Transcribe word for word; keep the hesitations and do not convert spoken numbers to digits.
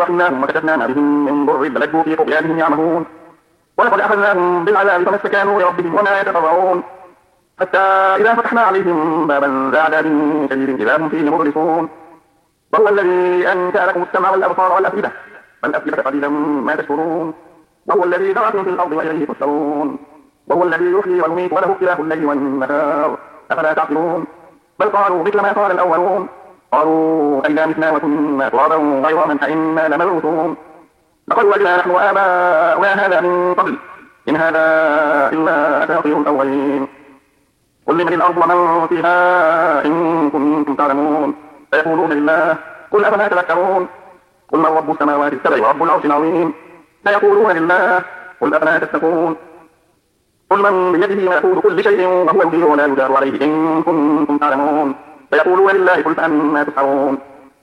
ورحمناهم وكشفنا ما بهم من ضر للجوا في طغيانهم يعمهون ولقد أخذناهم بالعذاب فما استكانوا لربهم وما يتضرعون حتى إذا فتحنا عليهم بابا ذا عذاب شديد إذا هم فيه مبلسون وهو الذي أنشأ لكم السمع والأبصار والأفئدة والأفئدة قليلا ما تشكرون وهو الذي ذرأكم في الأرض وإليه تحشرون وهو الذي يحيي ويميت وله اختلاف الليل والنهار أفلا تعقلون بل قالوا مثل ما قال الأولون قالوا أئذا متنا وكنا ترابا وعظاما أئنا لمبعوثون لقد وجدنا نحن وآباؤنا هذا من قبل إن هذا إلا أساطير الأولين قل لمن الأرض ومن فيها إن كنتم تعلمون فيقولون لله قل أفلا تذكرون قل من رب السماوات السبع ورب العرش العظيم فيقولون لله قل أفلا تتقون قل من بيده ملكوت كل شيء وهو يجير ولا يجار عليه إن كنتم تعلمون فيقولون لله قل فأنا تسحرون